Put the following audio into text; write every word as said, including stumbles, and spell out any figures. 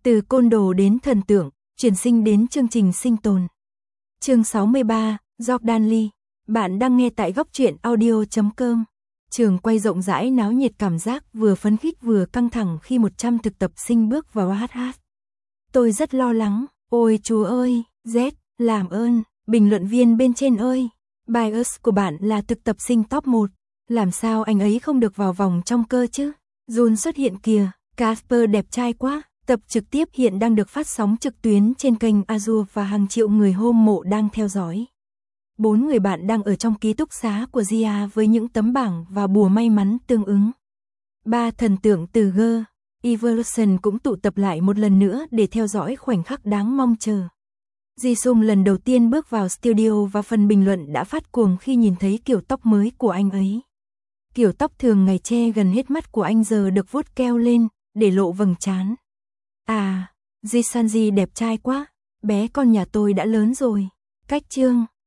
Từ côn đồ đến thần tượng, chuyển sinh đến chương trình sinh tồn. Chương sáu mươi ba, Jordan Lee. Bạn đang nghe tại góc truyện audio chấm com. Trường quay rộng rãi náo nhiệt, cảm giác vừa phấn khích vừa căng thẳng khi một trăm thực tập sinh bước vào hát hát. Tôi rất lo lắng, ôi chúa ơi, Z, làm ơn, bình luận viên bên trên ơi. Bias của bạn là thực tập sinh top một, làm sao anh ấy không được vào vòng trong cơ chứ? Jun xuất hiện kìa, Casper đẹp trai quá. Tập trực tiếp hiện đang được phát sóng trực tuyến trên kênh Azure và hàng triệu người hâm mộ đang theo dõi. Bốn người bạn đang ở trong ký túc xá của Gia với những tấm bảng và bùa may mắn tương ứng. Ba thần tượng từ G Evolution cũng tụ tập lại một lần nữa để theo dõi khoảnh khắc đáng mong chờ. Jisung lần đầu tiên bước vào studio và phần bình luận đã phát cuồng khi nhìn thấy kiểu tóc mới của anh ấy. Kiểu tóc thường ngày che gần hết mắt của anh giờ được vuốt keo lên, để lộ vầng trán. À, Jisanji đẹp trai quá, bé con nhà tôi đã lớn rồi. Cách chương,